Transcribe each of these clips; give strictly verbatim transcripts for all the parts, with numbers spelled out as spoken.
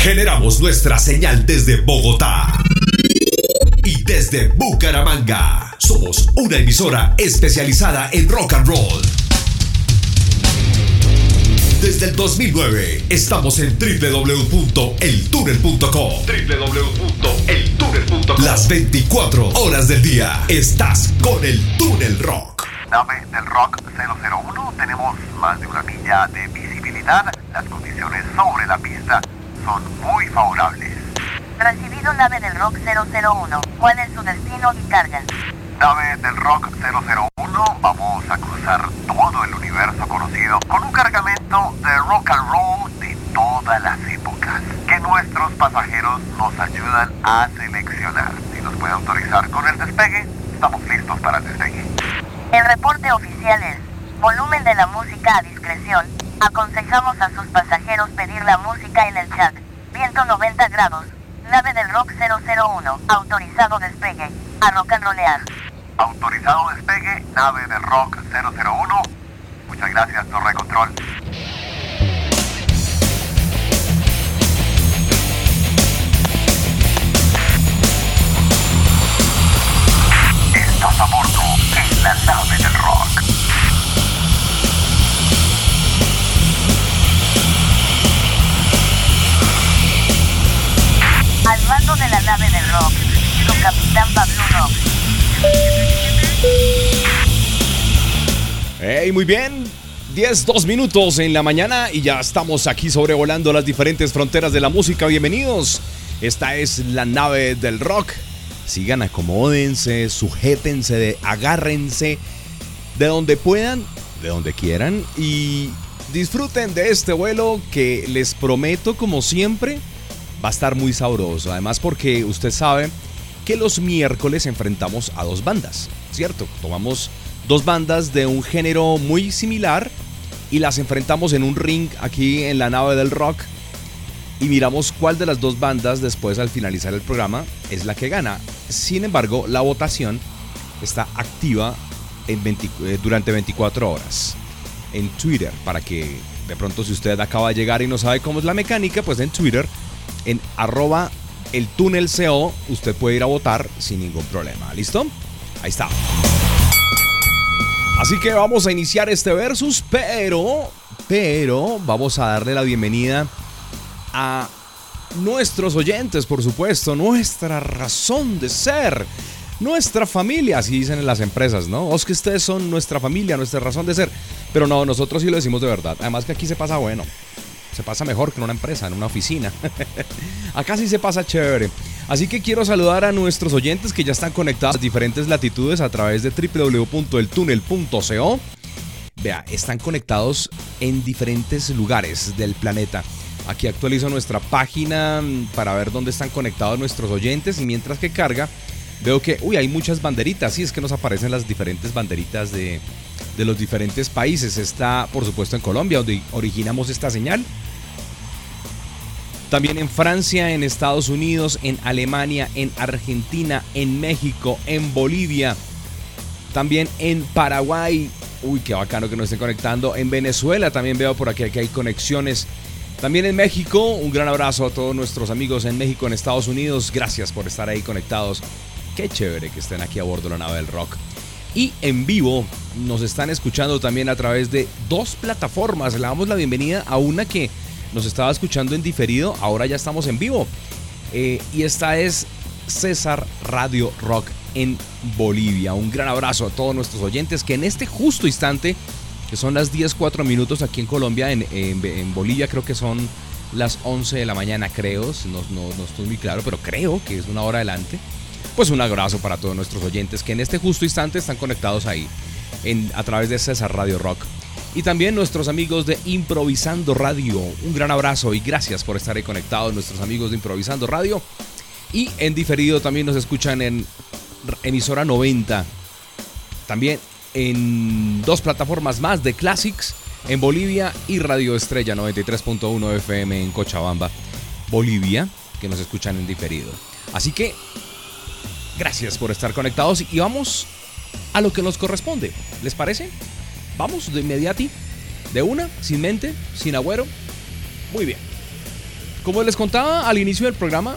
Generamos nuestra señal desde Bogotá y desde Bucaramanga. Somos una emisora especializada en rock and roll. Desde el dos mil nueve estamos en doble u doble u doble u punto el túnel punto com. doble u doble u doble u punto el túnel punto com. Las veinticuatro horas del día estás con el Túnel Rock. Nave del Rock cero cero uno, tenemos más de una milla de visibilidad. Las condiciones sobre la pista son muy favorables. Recibido nave del Rock cero cero uno. ¿Cuál es su destino y carga? Nave del Rock cero cero uno, vamos a cruzar todo el universo conocido con un cargamento de rock and roll de todas las épocas que nuestros pasajeros nos ayudan a seleccionar. Si nos puede autorizar con el despegue, estamos listos para el despegue. El reporte oficial es: volumen de la música a discreción. Aconsejamos a sus pasajeros pedir la música en el chat. Viento noventa grados. Nave del Rock cero cero uno. Autorizado despegue. A rock and rollear. Autorizado despegue, nave del Rock cero cero uno. Muchas gracias, Torre Control. Estás a bordo en la nave del rock. Al mando de la nave del rock, su capitán Pablo Rock. Hey, muy bien. diez, dos minutos en la mañana y ya estamos aquí sobrevolando las diferentes fronteras de la música. Bienvenidos. Esta es la nave del rock. Sigan, acomódense, sujétense, de, agárrense de donde puedan, de donde quieran y disfruten de este vuelo que les prometo, como siempre, va a estar muy sabroso. Además, porque usted sabe que los miércoles enfrentamos a dos bandas, ¿cierto? Tomamos dos bandas de un género muy similar y las enfrentamos en un ring aquí en la nave del rock y miramos cuál de las dos bandas después, al finalizar el programa, es la que gana. Sin embargo, la votación está activa en veinte, eh, durante veinticuatro horas en Twitter, para que de pronto, si usted acaba de llegar y no sabe cómo es la mecánica, pues en Twitter, en arroba el túnel co, usted puede ir a votar sin ningún problema. ¿Listo? Ahí está. Así que vamos a iniciar este versus, pero, pero vamos a darle la bienvenida a nuestros oyentes, por supuesto, nuestra razón de ser, nuestra familia, así dicen en las empresas, ¿no? Es que ustedes son nuestra familia, nuestra razón de ser. Pero no, nosotros sí lo decimos de verdad. Además que aquí se pasa bueno. Se pasa mejor que en una empresa, en una oficina. Acá sí se pasa chévere. Así que quiero saludar a nuestros oyentes que ya están conectados a diferentes latitudes a través de doble u doble u doble u punto el túnel punto co. Vea, están conectados en diferentes lugares del planeta. Aquí actualizo nuestra página para ver dónde están conectados nuestros oyentes. Y mientras que carga, veo que, uy, hay muchas banderitas. Sí, es que nos aparecen las diferentes banderitas de, de los diferentes países. Está, por supuesto, en Colombia, donde originamos esta señal. También en Francia, en Estados Unidos, en Alemania, en Argentina, en México, en Bolivia. También en Paraguay. Uy, qué bacano que nos estén conectando. En Venezuela también veo por aquí que hay conexiones. También en México, un gran abrazo a todos nuestros amigos en México, en Estados Unidos. Gracias por estar ahí conectados. Qué chévere que estén aquí a bordo de la nave del rock. Y en vivo nos están escuchando también a través de dos plataformas. Le damos la bienvenida a una que nos estaba escuchando en diferido. Ahora ya estamos en vivo. Eh, y esta es César Radio Rock en Bolivia. Un gran abrazo a todos nuestros oyentes que en este justo instante, que son las diez, cuatro minutos aquí en Colombia, en, en, en Bolivia creo que son las once de la mañana, creo, no, no, no estoy muy claro, pero creo que es una hora adelante. Pues un abrazo para todos nuestros oyentes que en este justo instante están conectados ahí en, a través de César Radio Rock. Y también nuestros amigos de Improvisando Radio, un gran abrazo y gracias por estar ahí conectados, nuestros amigos de Improvisando Radio. Y en diferido también nos escuchan en emisora noventa, también en dos plataformas más de Classics en Bolivia y Radio Estrella noventa y tres punto uno F M en Cochabamba, Bolivia, que nos escuchan en diferido. Así que gracias por estar conectados y vamos a lo que nos corresponde. ¿Les parece? Vamos de inmediati, de una, sin mente, sin agüero. Muy bien. Como les contaba al inicio del programa,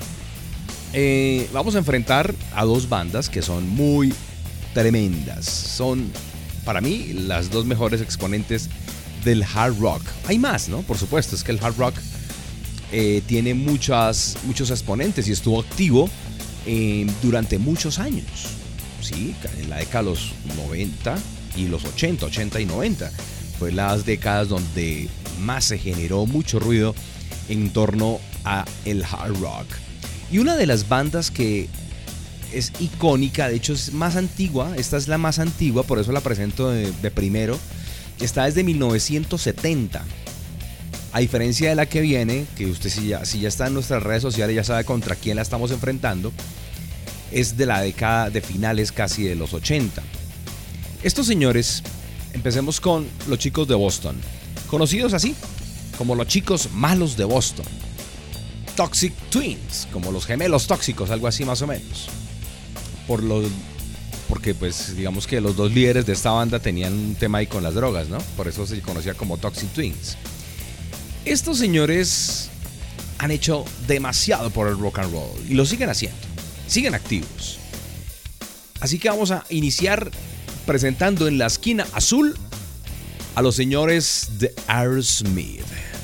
eh, vamos a enfrentar a dos bandas que son muy tremendas. Son, para mí, las dos mejores exponentes del hard rock. Hay más, ¿no? Por supuesto, es que el hard rock eh, tiene muchas, muchos exponentes y estuvo activo eh, durante muchos años. Sí, en la década de los noventa y los ochenta, ochenta y noventa. Fue las décadas donde más se generó mucho ruido en torno a el hard rock. Y una de las bandas que es icónica, de hecho es más antigua, esta es la más antigua, por eso la presento de, de primero, está desde mil novecientos setenta. A diferencia de la que viene, que usted si ya, si ya está en nuestras redes sociales ya sabe contra quién la estamos enfrentando, es de la década de finales casi de los ochenta. Estos señores, empecemos con los chicos de Boston, conocidos así como los chicos malos de Boston. Toxic Twins, como los gemelos tóxicos, algo así más o menos. Por los, porque pues digamos que los dos líderes de esta banda tenían un tema ahí con las drogas, ¿no? Por eso se conocía como Toxic Twins. Estos señores han hecho demasiado por el rock and roll y lo siguen haciendo, siguen activos. Así que vamos a iniciar presentando en la esquina azul a los señores de Aerosmith.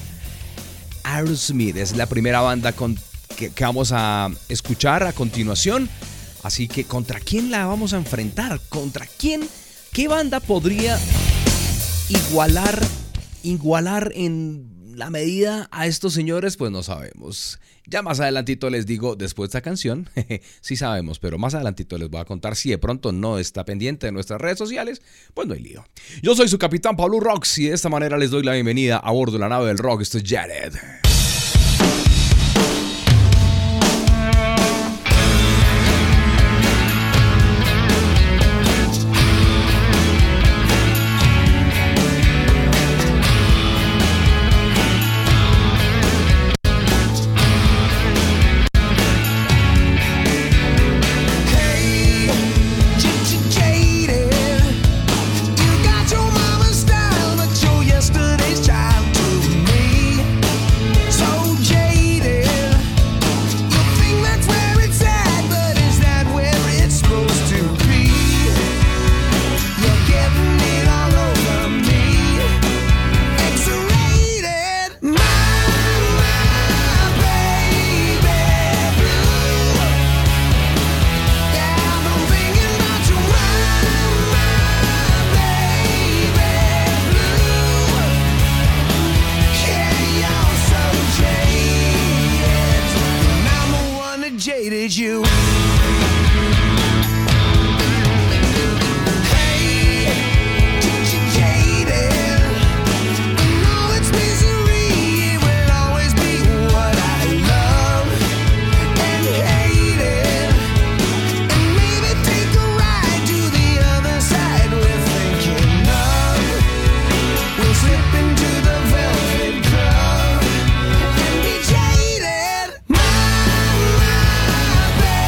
Aerosmith es la primera banda con, que, que vamos a escuchar a continuación. Así que, ¿contra quién la vamos a enfrentar? ¿Contra quién? ¿Qué banda podría igualar, igualar en la medida a estos señores? Pues no sabemos. Ya más adelantito les digo, después de esta canción, sí sabemos, pero más adelantito les voy a contar. Si de pronto no está pendiente de nuestras redes sociales, pues no hay lío. Yo soy su capitán Pablo Rocks y de esta manera les doy la bienvenida a bordo de la nave del rock. Esto es Jared. Baby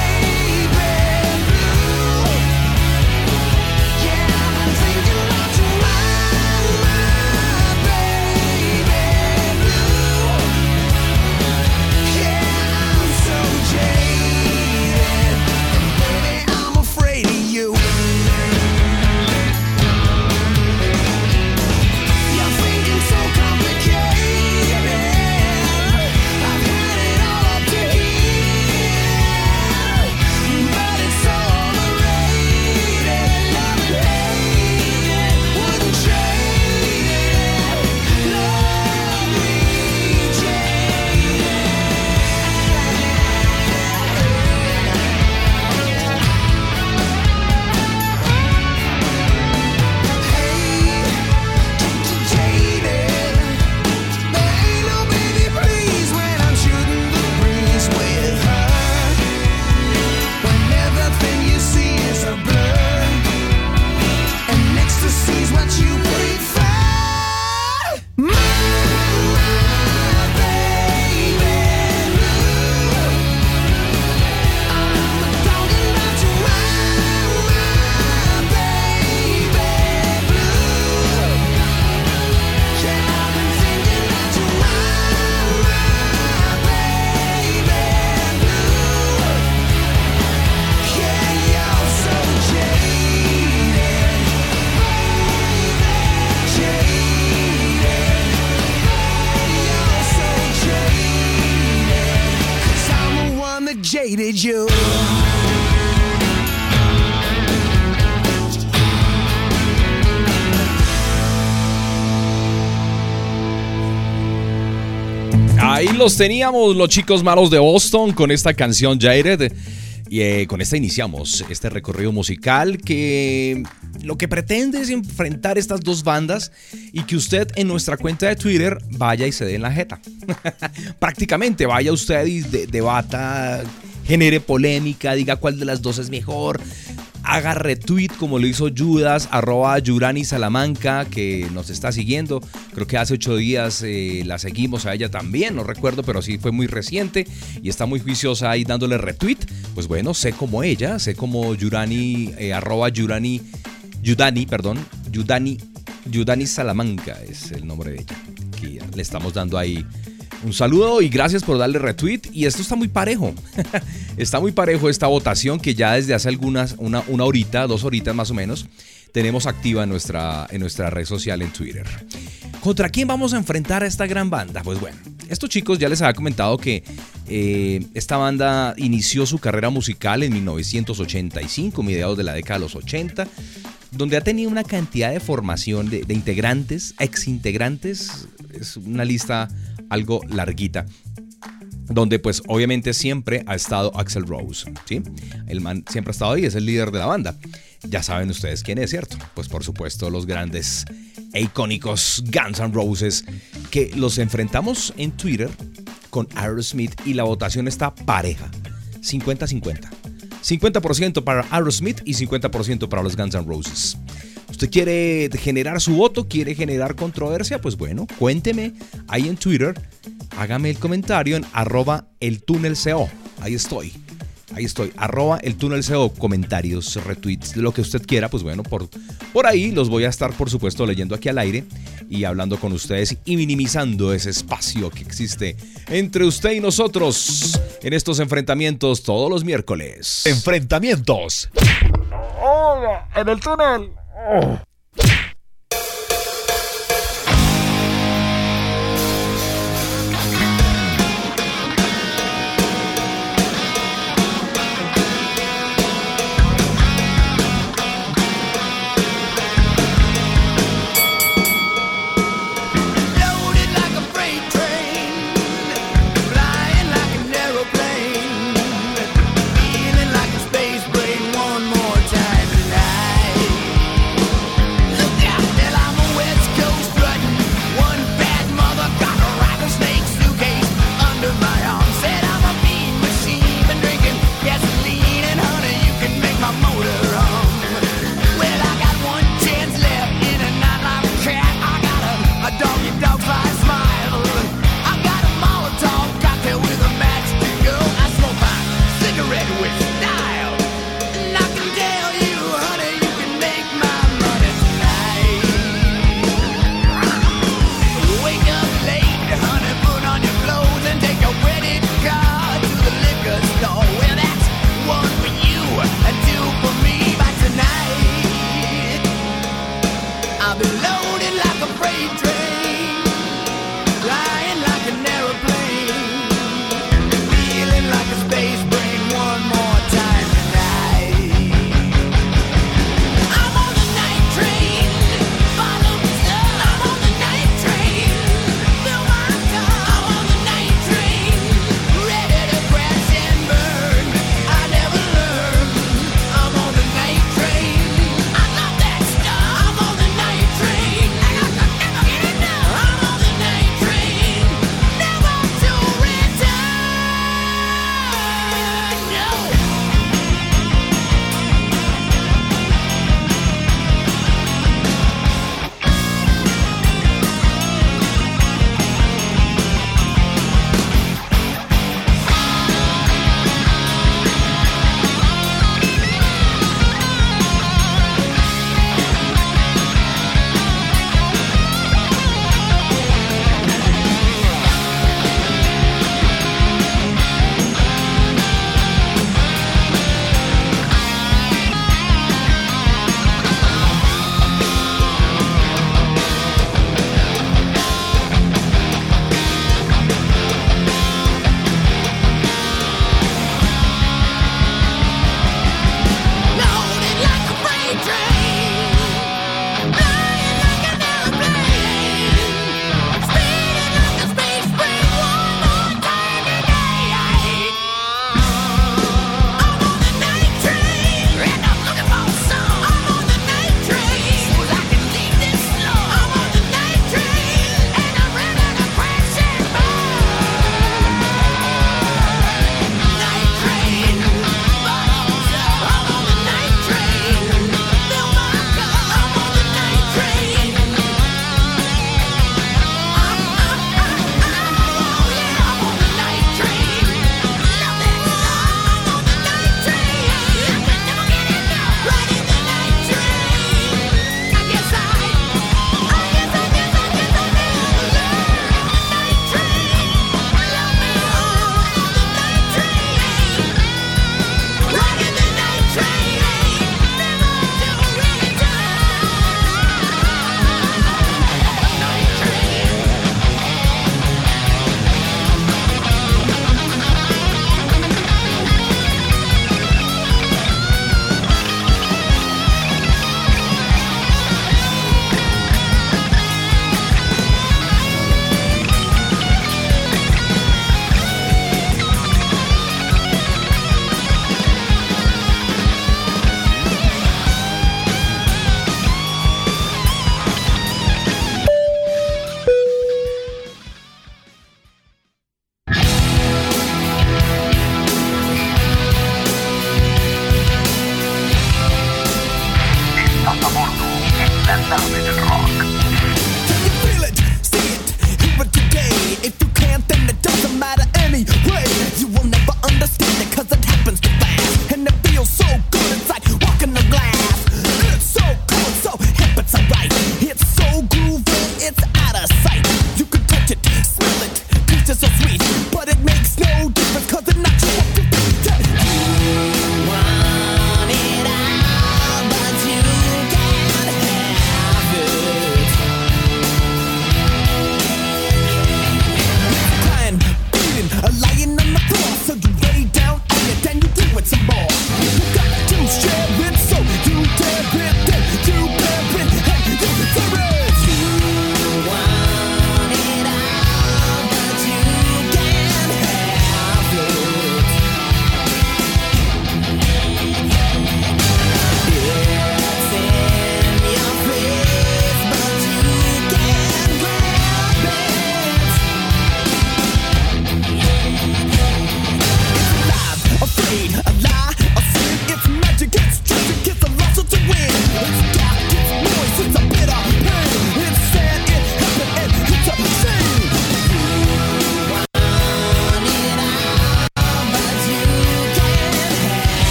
needed you. Ahí los teníamos, los chicos malos de Boston, con esta canción Jaded. Y eh, con esta iniciamos este recorrido musical que lo que pretende es enfrentar estas dos bandas y que usted en nuestra cuenta de Twitter vaya y se dé en la jeta. Prácticamente vaya usted y de, debata, genere polémica, diga cuál de las dos es mejor. Haga retweet como lo hizo Judas, arroba Yurani Salamanca, que nos está siguiendo. Creo que hace ocho días eh, la seguimos a ella también, no recuerdo, pero sí fue muy reciente y está muy juiciosa ahí dándole retweet. Pues bueno, sé como ella, sé como Yurani, eh, arroba Yurani, Yudani, perdón, Yudani, Yudani Salamanca es el nombre de ella. Que le estamos dando ahí un saludo y gracias por darle retweet. Y esto está muy parejo. Está muy parejo esta votación que ya desde hace algunas, una, una horita, dos horitas más o menos, tenemos activa en nuestra, en nuestra red social en Twitter. ¿Contra quién vamos a enfrentar a esta gran banda? Pues bueno, estos chicos ya les había comentado que eh, esta banda inició su carrera musical en mil novecientos ochenta y cinco, mediados de la década de los ochenta, donde ha tenido una cantidad de formación de, de integrantes, ex integrantes, es una lista algo larguita, donde pues obviamente siempre ha estado Axl Rose, ¿sí? El man siempre ha estado ahí, es el líder de la banda. Ya saben ustedes quién es, ¿cierto? Pues por supuesto los grandes e icónicos Guns N' Roses, que los enfrentamos en Twitter con Aerosmith y la votación está pareja, cincuenta cincuenta. cincuenta por ciento para Aerosmith y cincuenta por ciento para los Guns N' Roses. ¿Usted quiere generar su voto? ¿Quiere generar controversia? Pues bueno, cuénteme ahí en Twitter. Hágame el comentario en arroba el túnel co. Ahí estoy. Ahí estoy. Arroba el túnel co. Comentarios, retweets, lo que usted quiera. Pues bueno, por, por ahí los voy a estar, por supuesto, leyendo aquí al aire y hablando con ustedes y minimizando ese espacio que existe entre usted y nosotros en estos enfrentamientos todos los miércoles. Enfrentamientos. Oh, en el túnel. Oh. Feeling like a space brain one more time tonight.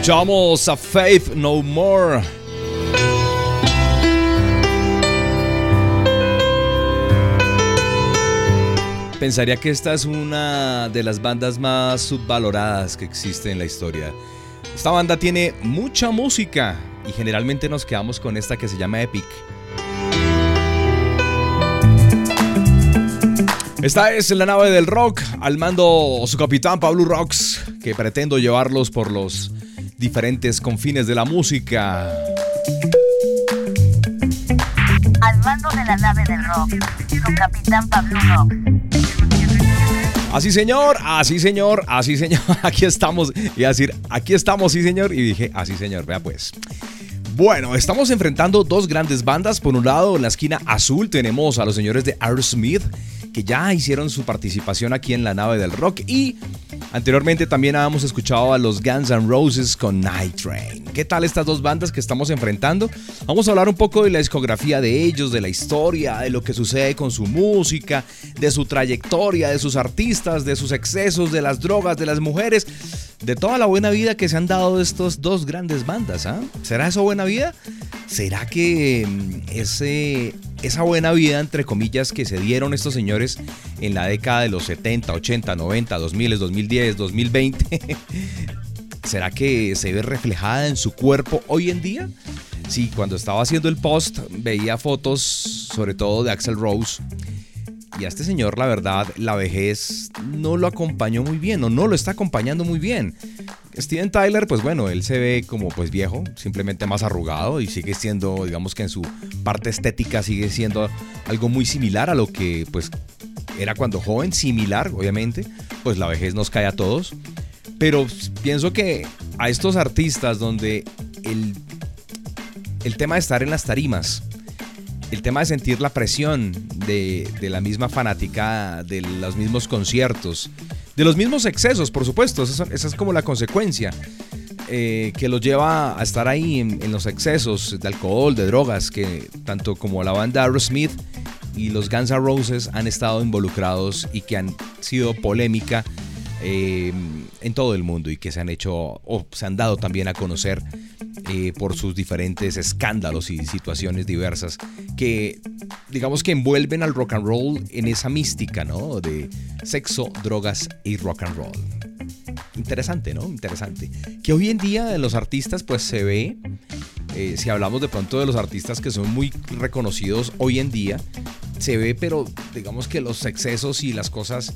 Escuchamos a Faith No More. Pensaría que esta es una de las bandas más subvaloradas que existe en la historia. Esta banda tiene mucha música y generalmente nos quedamos con esta que se llama Epic. Esta es la nave del rock, al mando su capitán Pablo Rocks, que pretendo llevarlos por los diferentes confines de la música. Al mando de la nave del rock, su capitán Pablo Rocks. Así señor, así señor, así señor, aquí estamos. Y a decir, aquí estamos, sí señor. Y dije, así señor, vea pues. Bueno, estamos enfrentando dos grandes bandas. Por un lado, en la esquina azul tenemos a los señores de Aerosmith, que ya hicieron su participación aquí en la nave del rock. Y anteriormente también habíamos escuchado a los Guns N' Roses con Night Train. ¿Qué tal estas dos bandas que estamos enfrentando? Vamos a hablar un poco de la discografía de ellos, de la historia, de lo que sucede con su música, de su trayectoria, de sus artistas, de sus excesos, de las drogas, de las mujeres, de toda la buena vida que se han dado estos dos grandes bandas. ¿eh? ¿Será eso buena vida? ¿Será que ese, esa buena vida, entre comillas, que se dieron estos señores en la década de los setenta, ochenta, noventa, dos mil, dos mil diez, dos mil veinte, ¿será que se ve reflejada en su cuerpo hoy en día? Sí, cuando estaba haciendo el post veía fotos, sobre todo de Axl Rose, y a este señor, la verdad, la vejez no lo acompañó muy bien, o no lo está acompañando muy bien. Steven Tyler, pues bueno, él se ve como pues viejo, simplemente más arrugado, y sigue siendo, digamos que en su parte estética sigue siendo algo muy similar a lo que pues era cuando joven, similar, obviamente, pues la vejez nos cae a todos. Pero pienso que a estos artistas donde el, el tema de estar en las tarimas, el tema de sentir la presión de, de la misma fanática, de los mismos conciertos, de los mismos excesos, por supuesto, esa es, esa es como la consecuencia eh, que los lleva a estar ahí en, en los excesos de alcohol, de drogas, que tanto como la banda Aerosmith y los Guns N' Roses han estado involucrados y que han sido polémica eh, en todo el mundo y que se han hecho o se han dado también a conocer eh, por sus diferentes escándalos y situaciones diversas que digamos que envuelven al rock and roll en esa mística, ¿no? De sexo, drogas y rock and roll. Interesante, ¿no? Interesante. Que hoy en día en los artistas pues se ve, eh, si hablamos de pronto de los artistas que son muy reconocidos hoy en día, se ve, pero digamos que los excesos y las cosas,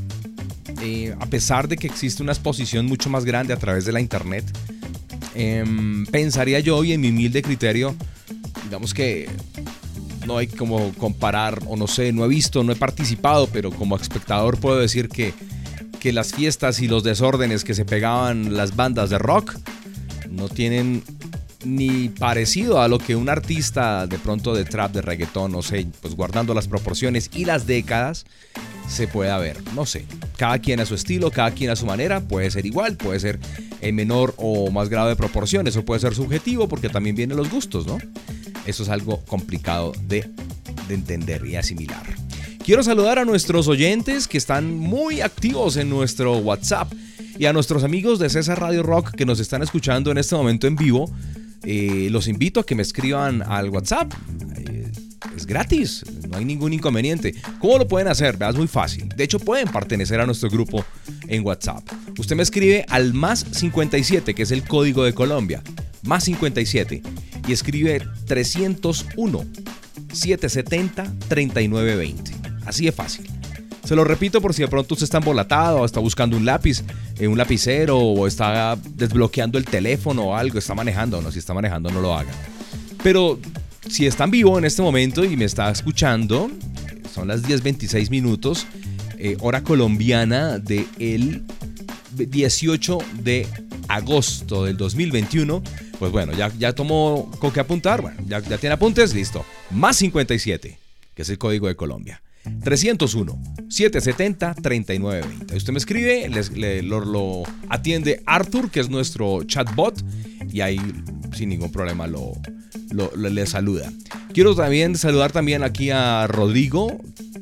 eh, a pesar de que existe una exposición mucho más grande a través de la internet, eh, pensaría yo, y en mi humilde criterio, digamos que no hay como comparar, o no sé, no he visto, no he participado, pero como espectador puedo decir que, que las fiestas y los desórdenes que se pegaban las bandas de rock no tienen ni parecido a lo que un artista de pronto de trap, de reggaetón, no sé, pues guardando las proporciones y las décadas, se pueda ver. No sé, cada quien a su estilo, cada quien a su manera, puede ser igual, puede ser en menor o más grado de proporción, eso puede ser subjetivo porque también vienen los gustos, ¿no? Eso es algo complicado de, de entender y asimilar. Quiero saludar a nuestros oyentes que están muy activos en nuestro WhatsApp y a nuestros amigos de César Radio Rock que nos están escuchando en este momento en vivo. Eh, los invito a que me escriban al WhatsApp. Eh, es gratis, no hay ningún inconveniente. ¿Cómo lo pueden hacer? Es muy fácil. De hecho, pueden pertenecer a nuestro grupo en WhatsApp. Usted me escribe al más cincuenta y siete, que es el código de Colombia. Más cincuenta y siete. Y escribe trescientos uno, setecientos setenta, treinta y nueve veinte. Así de fácil. Se lo repito por si de pronto usted está embolatado o está buscando un lápiz, eh, un lapicero, o está desbloqueando el teléfono o algo, está manejando. No, si está manejando no lo haga. Pero si está en vivo en este momento y me está escuchando, son las diez veintiséis minutos, eh, hora colombiana del dieciocho de agosto del dos mil veintiuno. Pues bueno, ya, ya tomó con qué apuntar. Bueno, ya, ya tiene apuntes, listo. Más cincuenta y siete, que es el código de Colombia. trescientos uno, setecientos setenta, treinta y nueve veinte. Usted me escribe, les, le, lo, lo atiende Arthur, que es nuestro chatbot, y ahí sin ningún problema lo, lo, lo le saluda. Quiero también saludar también aquí a Rodrigo,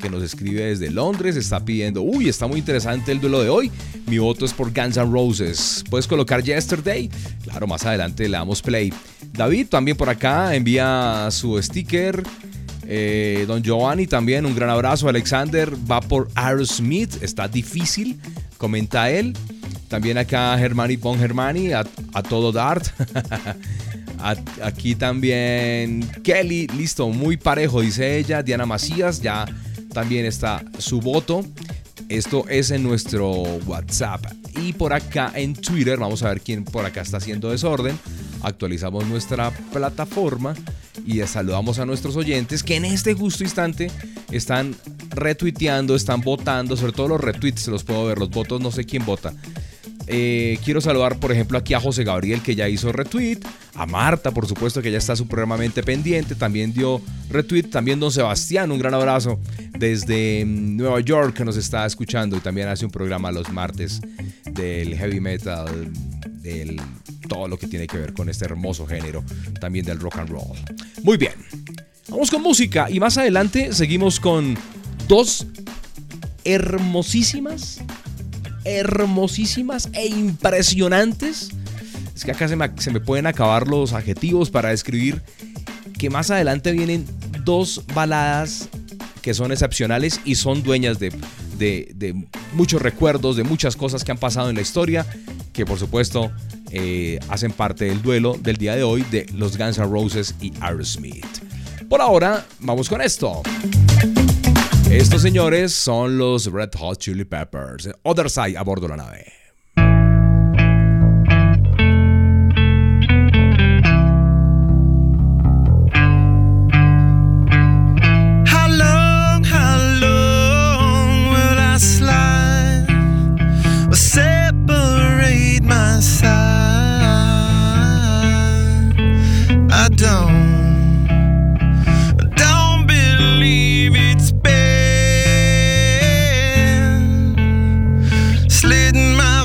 que nos escribe desde Londres, está pidiendo, uy, está muy interesante el duelo de hoy, mi voto es por Guns N' Roses. ¿Puedes colocar Yesterday? Claro, más adelante le damos play. David también por acá envía su sticker. Eh, Don Giovanni también, un gran abrazo. Alexander va por Aerosmith, está difícil, comenta él. También acá Germani Pon Germani, a, a todo Dart. a, aquí también Kelly, listo, muy parejo, dice ella. Diana Macías, ya también está su voto. Esto es en nuestro WhatsApp. Y por acá en Twitter, vamos a ver quién por acá está haciendo desorden. Actualizamos nuestra plataforma y saludamos a nuestros oyentes que en este justo instante están retuiteando, están votando, sobre todo los retweets, se los puedo ver, los votos no sé quién vota. Eh, quiero saludar por ejemplo aquí a José Gabriel, que ya hizo retweet, a Marta por supuesto, que ya está supremamente pendiente, también dio retweet, también don Sebastián, un gran abrazo desde Nueva York, que nos está escuchando y también hace un programa los martes del heavy metal, del todo lo que tiene que ver con este hermoso género, también del rock and roll. Muy bien, vamos con música y más adelante seguimos con dos hermosísimas hermosísimas e impresionantes. Es que acá se me, se me pueden acabar los adjetivos para describir que más adelante vienen dos baladas que son excepcionales y son dueñas de, de, de muchos recuerdos, de muchas cosas que han pasado en la historia, que por supuesto eh, hacen parte del duelo del día de hoy de los Guns N' Roses y Aerosmith. Por ahora, vamos con esto. Estos señores son los Red Hot Chili Peppers. Other Side a bordo de la nave. How long, how long will I slide or separate my side? I don't. Slitting my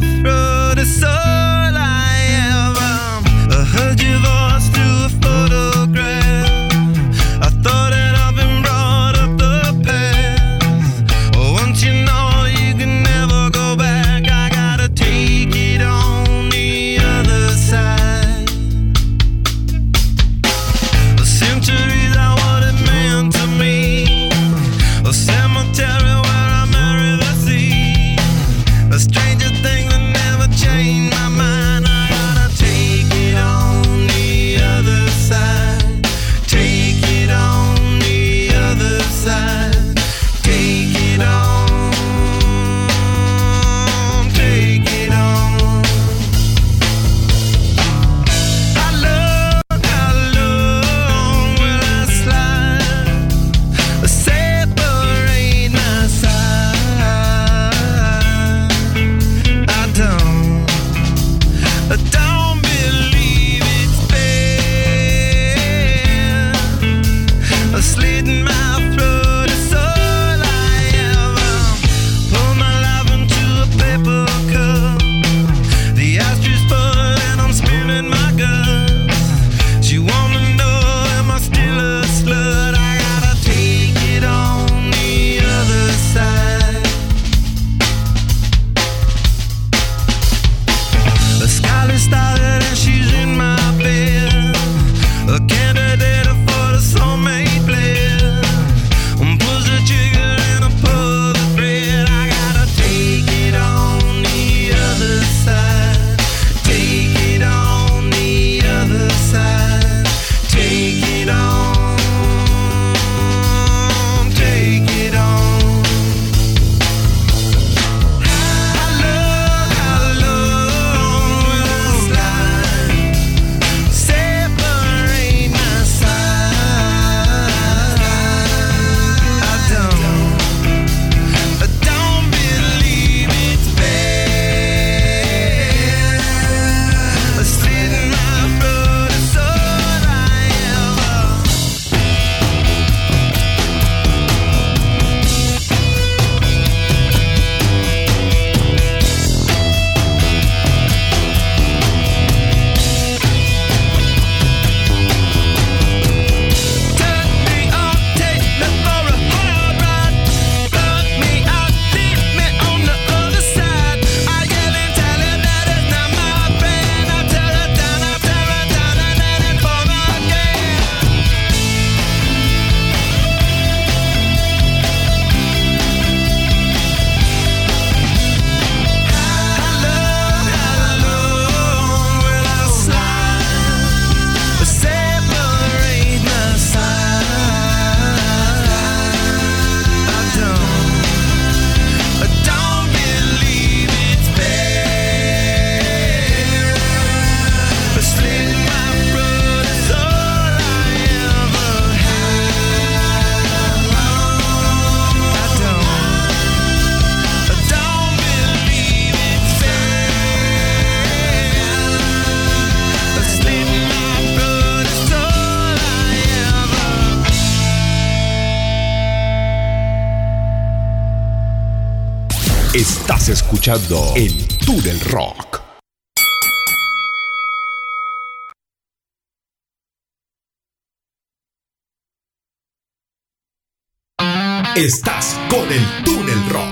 Estás escuchando el Túnel Rock. Estás con el Túnel Rock.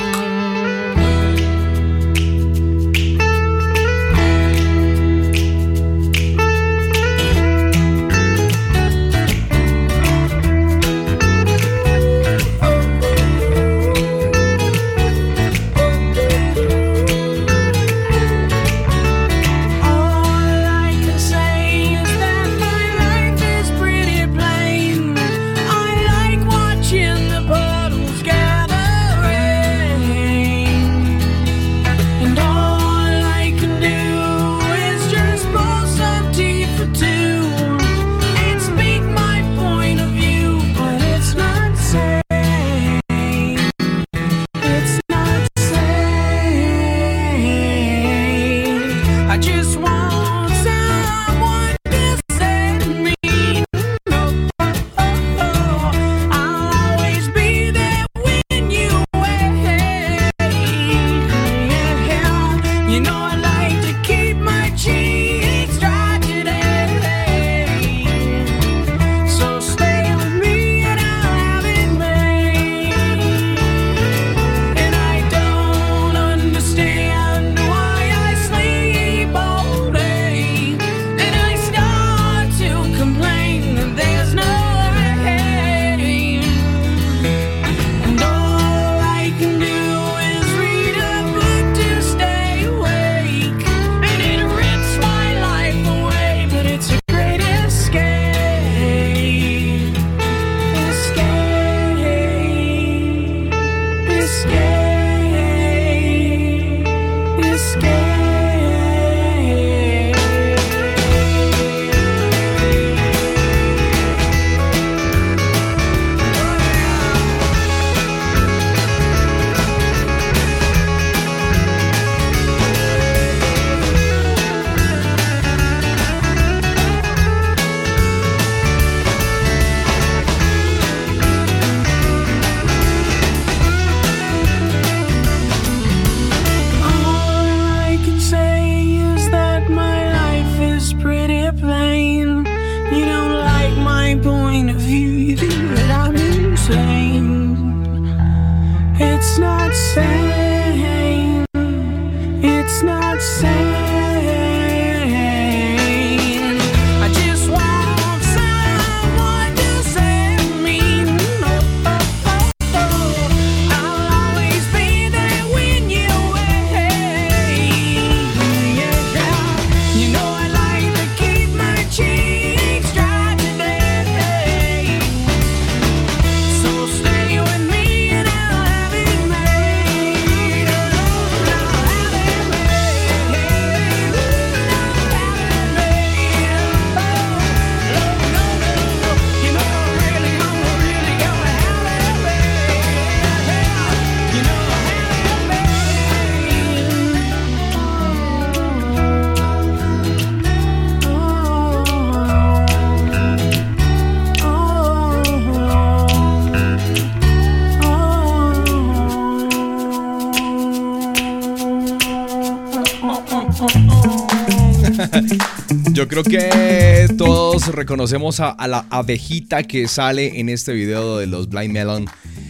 Yo creo que todos reconocemos a, a la abejita que sale en este video de los Blind Melon.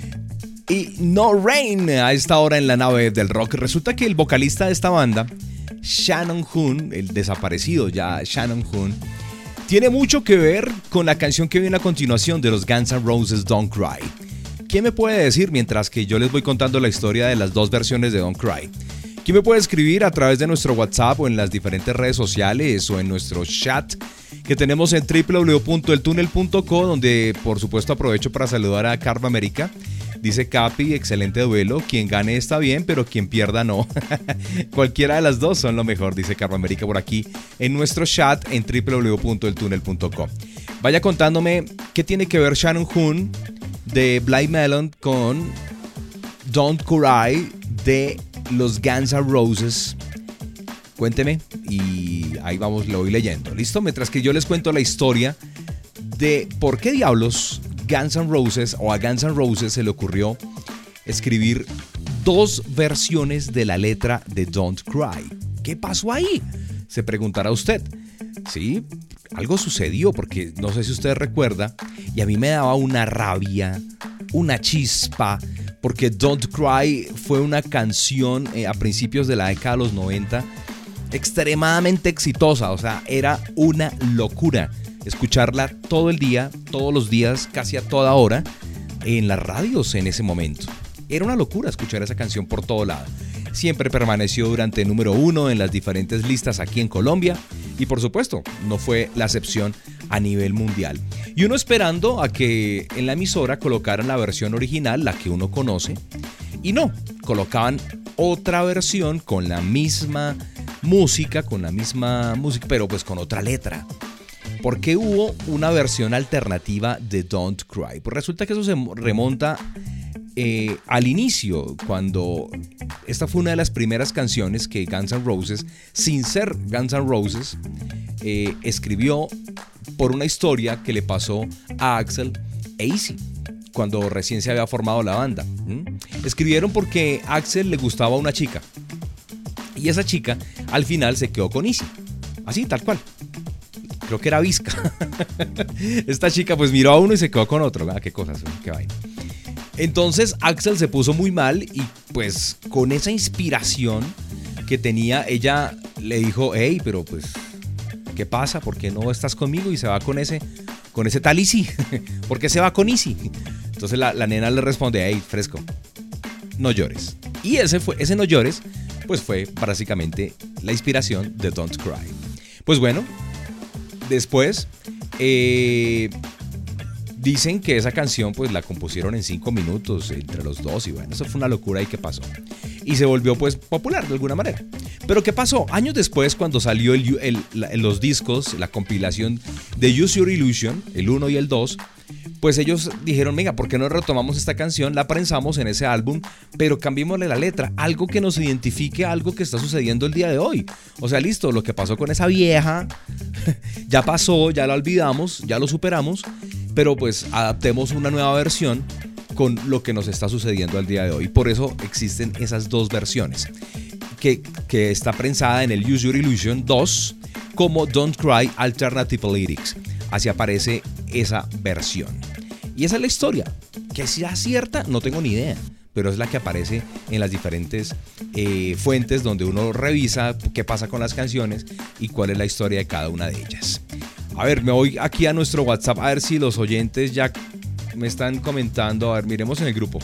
Y No Rain a esta hora en la nave del rock. Resulta que el vocalista de esta banda, Shannon Hoon, el desaparecido ya Shannon Hoon, tiene mucho que ver con la canción que viene a continuación de los Guns N' Roses, Don't Cry. ¿Quién me puede decir mientras que yo les voy contando la historia de las dos versiones de Don't Cry? ¿Quién me puede escribir a través de nuestro WhatsApp o en las diferentes redes sociales o en nuestro chat que tenemos en doble u doble u doble u punto el túnel punto co, donde por supuesto aprovecho para saludar a Carva América? Dice Capi, excelente duelo, quien gane está bien, pero quien pierda no. Cualquiera de las dos son lo mejor, dice Carva América por aquí en nuestro chat en doble u doble u doble u punto el túnel punto co. Vaya contándome qué tiene que ver Shannon Hoon de Blind Melon con Don't Cry de los Guns N' Roses. Cuénteme y ahí vamos, lo voy leyendo. ¿Listo? Mientras que yo les cuento la historia de por qué diablos Guns N' Roses o a Guns N' Roses se le ocurrió escribir dos versiones de la letra de Don't Cry. ¿Qué pasó ahí? Se preguntará usted. Sí, algo sucedió porque no sé si usted recuerda y a mí me daba una rabia, una chispa, porque Don't Cry fue una canción eh, a principios de la década de los noventa extremadamente exitosa, o sea, era una locura escucharla todo el día, todos los días, casi a toda hora en las radios en ese momento. Era una locura escuchar esa canción por todo lado. Siempre permaneció durante el número uno en las diferentes listas aquí en Colombia y por supuesto no fue la excepción a nivel mundial. Y uno esperando a que en la emisora colocaran la versión original, la que uno conoce, y no, colocaban otra versión con la misma música, con la misma música, pero pues con otra letra. ¿Por qué hubo una versión alternativa de Don't Cry? Pues resulta que eso se remonta eh, al inicio, cuando esta fue una de las primeras canciones que Guns N' Roses, sin ser Guns N' Roses, eh, escribió por una historia que le pasó a Axl e Izzy cuando recién se había formado la banda. ¿Mm? Escribieron porque a Axl le gustaba una chica y esa chica al final se quedó con Izzy, así tal cual. Creo que era Vizca. Esta chica pues miró a uno y se quedó con otro. Ah, qué cosas, qué vaina. Entonces Axl se puso muy mal y pues con esa inspiración que tenía, ella le dijo, hey, pero pues, ¿qué pasa? ¿Por qué no estás conmigo? Y se va con ese, con ese tal Izzy. ¿Por qué se va con Izzy? Entonces la, la nena le responde, hey, fresco, no llores. Y ese, fue, ese no llores, pues fue básicamente la inspiración de Don't Cry. Pues bueno, después eh, dicen que esa canción pues la compusieron en cinco minutos entre los dos y bueno, eso fue una locura y qué pasó. Y se volvió pues popular de alguna manera. Pero ¿qué pasó? Años después, cuando salió el, el, la, los discos, la compilación de Use Your Illusion, el uno y el dos, pues ellos dijeron, venga, ¿por qué no retomamos esta canción? La prensamos en ese álbum, pero cambiémosle la letra, algo que nos identifique a algo que está sucediendo el día de hoy. O sea, listo, lo que pasó con esa vieja, ya pasó, ya la olvidamos, ya lo superamos, pero pues adaptemos una nueva versión con lo que nos está sucediendo al día de hoy. Por eso existen esas dos versiones, que, que está prensada en el Use Your Illusion dos como Don't Cry Alternative Lyrics. Así aparece esa versión. Y esa es la historia. Que sea cierta, no tengo ni idea, pero es la que aparece en las diferentes eh, fuentes donde uno revisa qué pasa con las canciones y cuál es la historia de cada una de ellas. A ver, me voy aquí a nuestro WhatsApp a ver si los oyentes ya me están comentando. A ver, miremos en el grupo.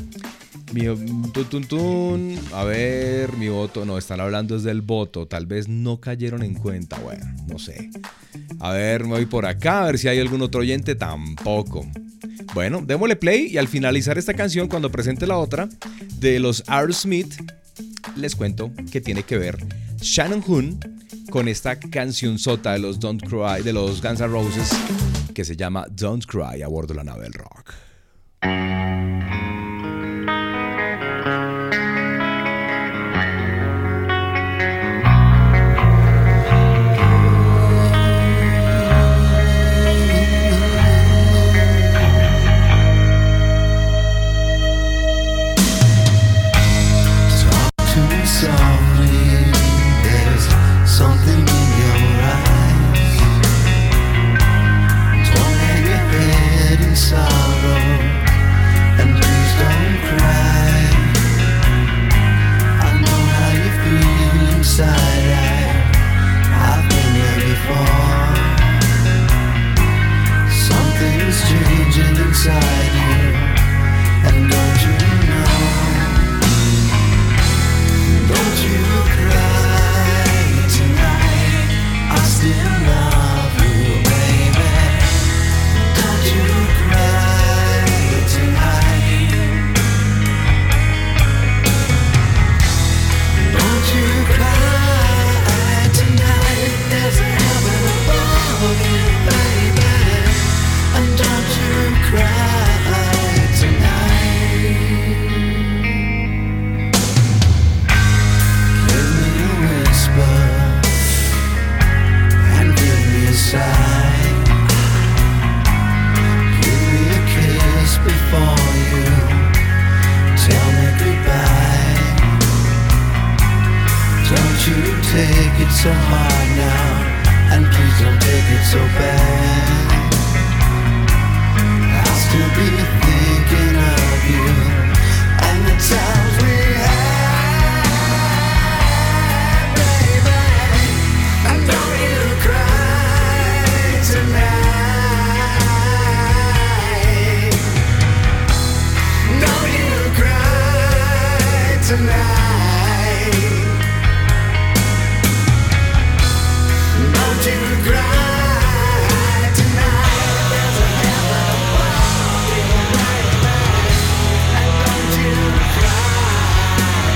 Mi, tun, tun, tun. A ver, mi voto. No, están hablando desde el voto. Tal vez no cayeron en cuenta. Bueno, no sé. A ver, me voy por acá a ver si hay algún otro oyente. Tampoco. Bueno, démosle play y al finalizar esta canción, cuando presente la otra de los Aerosmith, les cuento que tiene que ver Shannon Hoon con esta canción sota de los Don't Cry, de los Guns N' Roses, que se llama Don't Cry, a bordo de la nave del rock. Sorrow take it so hard now, and please don't take it so bad. I'll still be thinking of you and the times we had, baby. And don't you cry tonight. Don't you cry tonight. Don't you cry tonight. There's a hell of a party right there. And don't you cry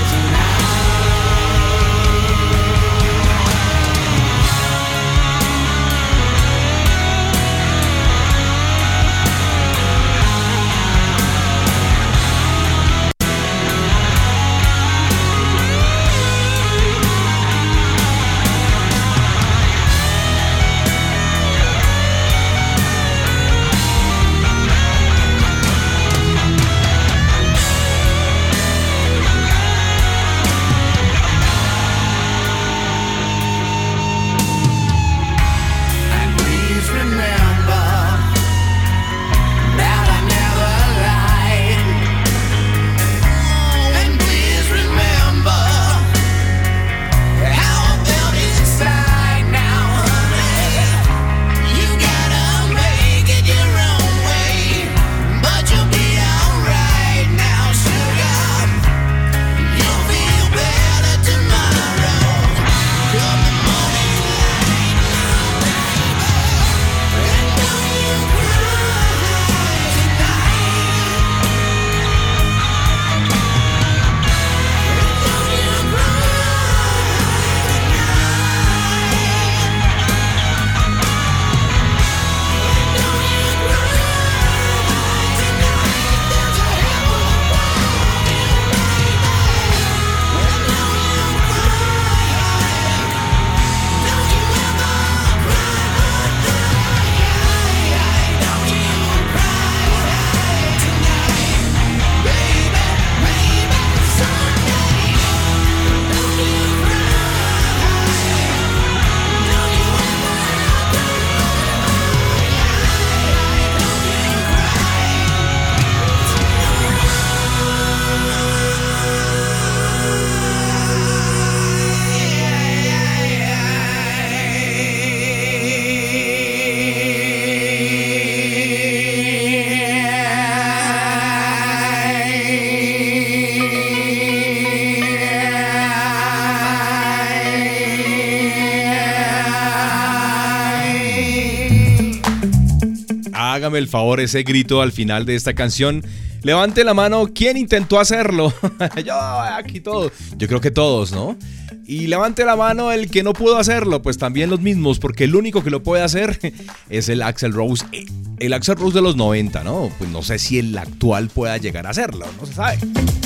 Hágame el favor, ese grito al final de esta canción. Levante la mano, ¿quién intentó hacerlo? Yo, aquí todos. Yo creo que todos, ¿no? Y levante la mano el que no pudo hacerlo, pues también los mismos, porque el único que lo puede hacer es el Axl Rose. El Axl Rose de los noventa, ¿no? Pues no sé si el actual pueda llegar a hacerlo, no se sabe.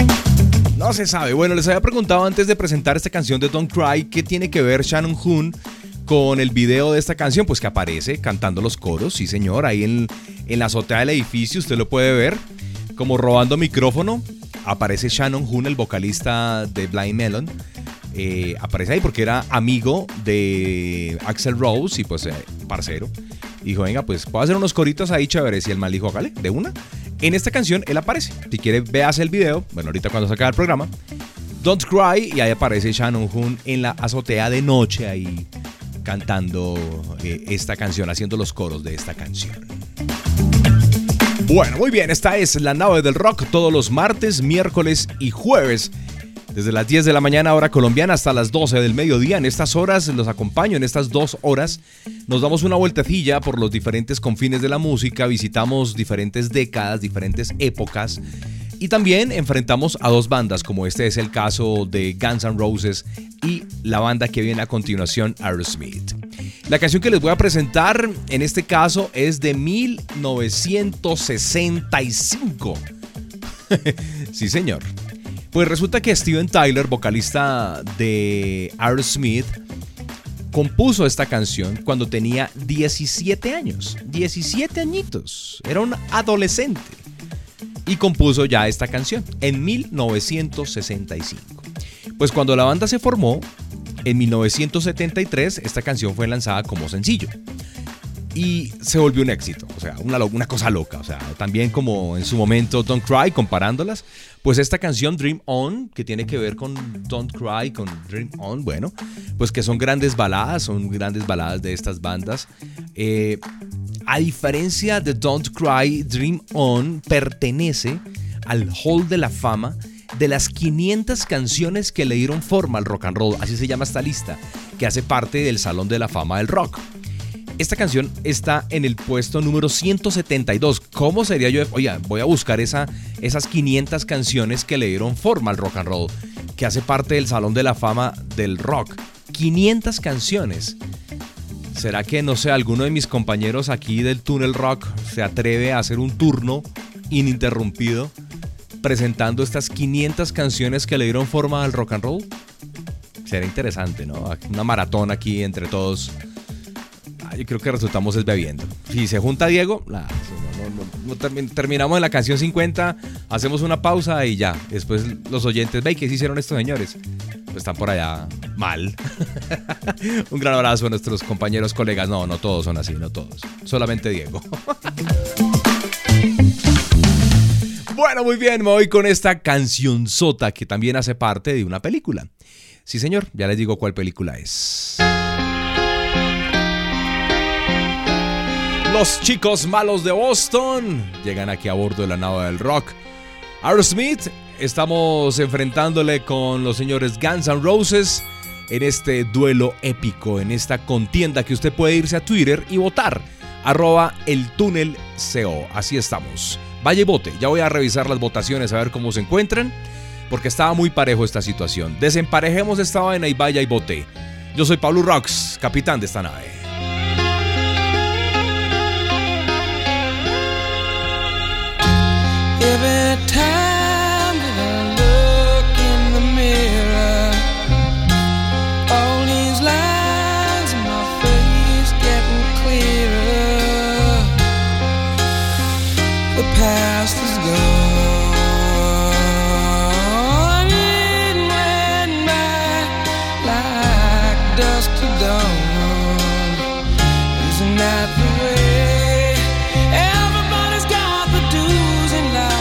No se sabe. Bueno, les había preguntado antes de presentar esta canción de Don't Cry, ¿qué tiene que ver Shannon Hoon con el video de esta canción? Pues que aparece cantando los coros, sí señor, ahí en, en la azotea del edificio, usted lo puede ver, como robando micrófono, aparece Shannon Hoon, el vocalista de Blind Melon, eh, aparece ahí porque era amigo de Axl Rose y pues eh, parcero, dijo, venga, pues puedo hacer unos coritos ahí chéveres, y el mal dijo, hágale, de una. En esta canción él aparece, si quiere véase el video, bueno, ahorita cuando se acabe el programa, Don't Cry, y ahí aparece Shannon Hoon en la azotea de noche ahí cantando eh, esta canción, haciendo los coros de esta canción. Bueno, muy bien, esta es La Nave del Rock, todos los martes, miércoles y jueves, desde las diez de la mañana hora colombiana hasta las doce del mediodía. En estas horas los acompaño, en estas dos horas nos damos una vueltecilla por los diferentes confines de la música, visitamos diferentes décadas, diferentes épocas, y también enfrentamos a dos bandas, como este es el caso de Guns N' Roses y la banda que viene a continuación, Aerosmith. La canción que les voy a presentar en este caso es de mil novecientos sesenta y cinco. Sí, señor. Pues resulta que Steven Tyler, vocalista de Aerosmith, compuso esta canción cuando tenía diecisiete años. diecisiete añitos. Era un adolescente. Y compuso ya esta canción en mil novecientos sesenta y cinco. Pues cuando la banda se formó, En mil novecientos setenta y tres esta canción fue lanzada como sencillo y se volvió un éxito, o sea, una, una cosa loca, o sea, también como en su momento Don't Cry, comparándolas, pues esta canción Dream On, que tiene que ver con Don't Cry, con Dream On, bueno, pues que son grandes baladas, son grandes baladas de estas bandas. Eh, a diferencia de Don't Cry, Dream On pertenece al Hall de la Fama de las quinientas canciones que le dieron forma al rock and roll, así se llama esta lista, que hace parte del Salón de la Fama del Rock. Esta canción está en el puesto número ciento setenta y dos. ¿Cómo sería yo? Oye, voy a buscar esa, esas quinientas canciones que le dieron forma al rock and roll, que hace parte del Salón de la Fama del Rock. quinientas canciones. ¿Será que, no sé, alguno de mis compañeros aquí del Túnel Rock se atreve a hacer un turno ininterrumpido presentando estas quinientas canciones que le dieron forma al rock and roll? Será interesante, ¿no? Una maratón aquí entre todos. Yo creo que resultamos es bebiendo. Si se junta Diego, nah, no, no, no, no, termin, terminamos en la canción cincuenta, hacemos una pausa y ya. Después los oyentes, ve, ¿qué se hicieron estos señores? Pues están por allá mal. Un gran abrazo a nuestros compañeros, colegas. No, no todos son así, no todos. Solamente Diego. Bueno, muy bien, me voy con esta cancionzota que también hace parte de una película. Sí, señor, ya les digo cuál película es. Los chicos malos de Boston llegan aquí a bordo de la nave del rock. Aerosmith, estamos enfrentándole con los señores Guns N' Roses en este duelo épico, en esta contienda que usted puede irse a Twitter y votar. Arroba el túnel co. Así estamos. Vaya y vote. Ya voy a revisar las votaciones a ver cómo se encuentran, porque estaba muy parejo esta situación. Desemparejemos esta vaina y vaya y vote. Yo soy Pablo Rox, capitán de esta nave. Every time that I look in the mirror, all these lines in my face getting clearer. The past is gone, it went by like dusk to dawn. Isn't that the way? Everybody's got the dues in life.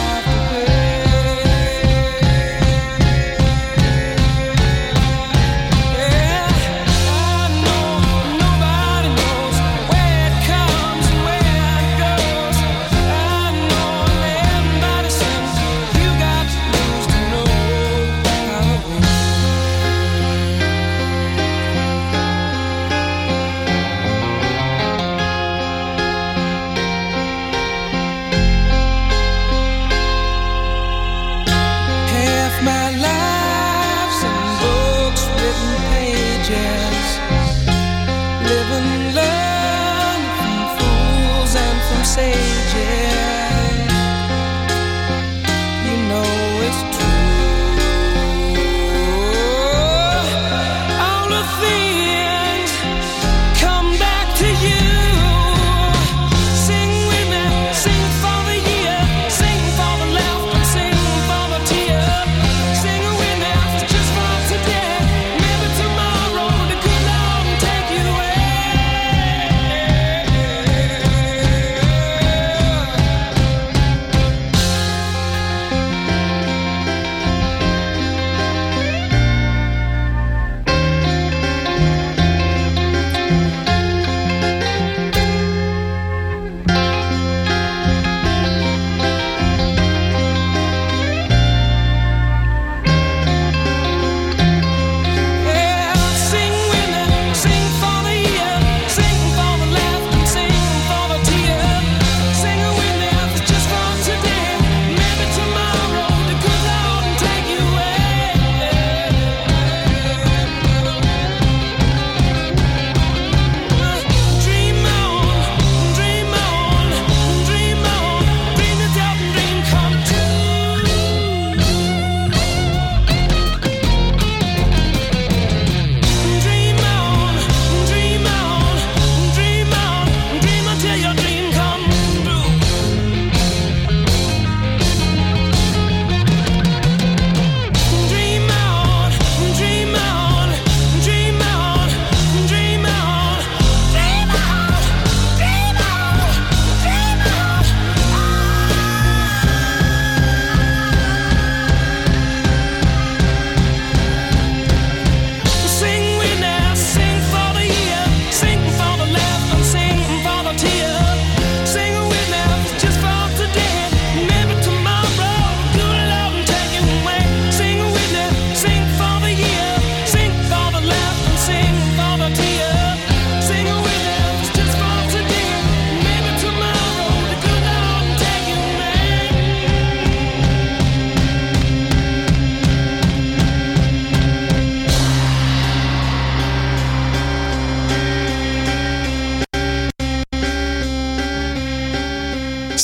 Road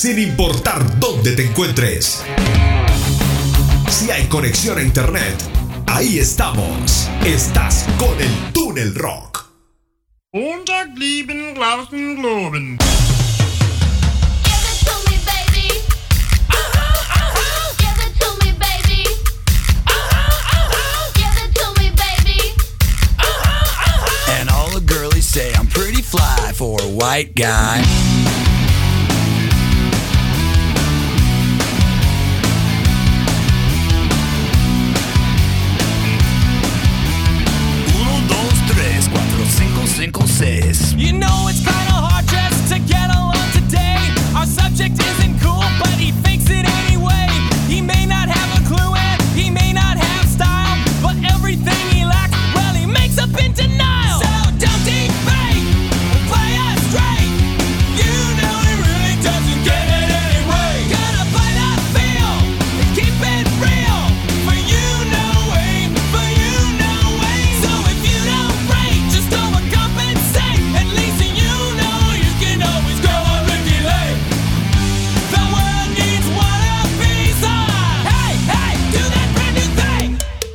sin importar dónde te encuentres. Si hay conexión a internet, ahí estamos. Estás con el Túnel Rock. Montag, lieben, glauben, globen. And all the girlies say I'm pretty fly for a white guy. You know it's kinda hard just to get along today. Our subject isn't cool, but he thinks it anyway. He may not have a clue and he may not have style, but everything he lacks, well, he makes up in denial. So don't debate, play us straight. You know he really doesn't get it anyway. Gotta play that feel and keep it real. For you know way, for you know way. So if you don't break, just overcompensate. At least you know you can always go on Ricky Lake. The world needs one of these. Hey, hey, do that brand new thing.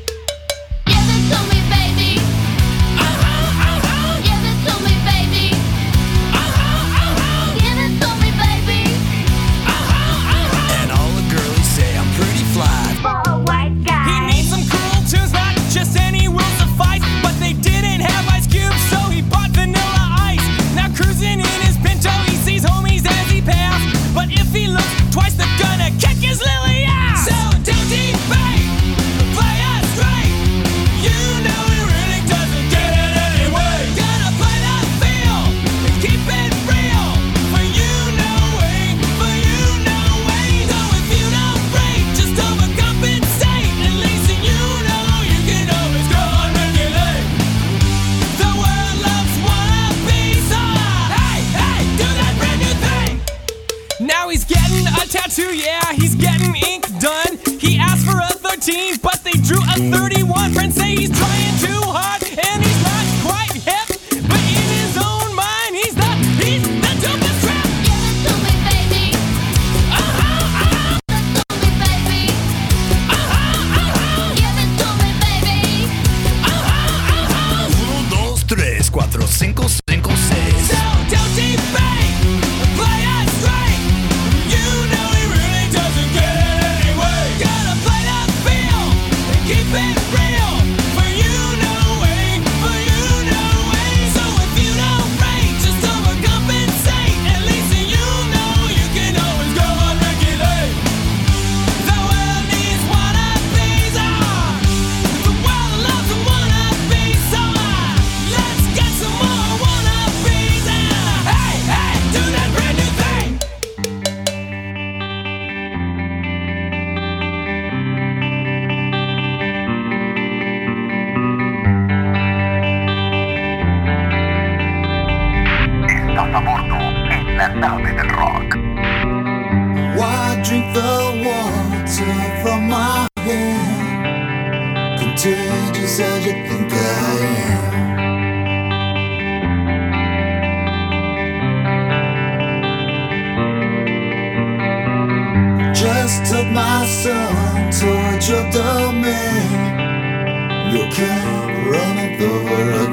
Give it to me, baby. Uh-huh, uh-huh. Give it to me, baby. Uh-huh, uh-huh. Give it to me, baby. Uh-huh, uh-huh. And all the girlies say I'm pretty fly. For a white guy. He needs some cool tunes, not just any will suffice. But they didn't have Ice Cube, so he bought Vanilla Ice. Now cruising in his Pinto, he sees homies as he passed. But if he looks twice, they're gonna kick his lily ass. So don't debate, play us straight. You know he really doesn't get it anyway. Gotta play that feel and keep it real. For you know way, for you know way. So if you don't break, just overcompensate. At least you know you can always go on regulate. The world loves wannabes. Hey, hey, do that brand new thing. Now he's getting a tattoo, yeah, he's getting ink done. He asked for a thirteen, but they drew a thirty-one. Friends say he's trying too hard, and he's not quite hip. But in his own mind, he's the, he's the dopest trap. Give it to me, baby. Uh-huh, uh-huh, Give it to me, baby. uh-huh, uh-huh, Give it to me, baby. uh-huh, uh-huh. Uno, dos, tres, cuatro, cinco, cinco, seis. So don't debate, play us straight. You know he really doesn't get it anyway. Gotta play that feel and keep it real. For you know way, for you know way. So if you don't break, just overcompensate. At least you know you can always go on regulate. The world needs wannabes. Ah, the world loves a wannabe. So ah, let's get some more wannabes. And hey, hey, do that brand new thing. Estás a bordo en la nave del rock. Why drink the water from my hand? Contagious as you think I am. Just took my son to a drug domain. You can't run it over again.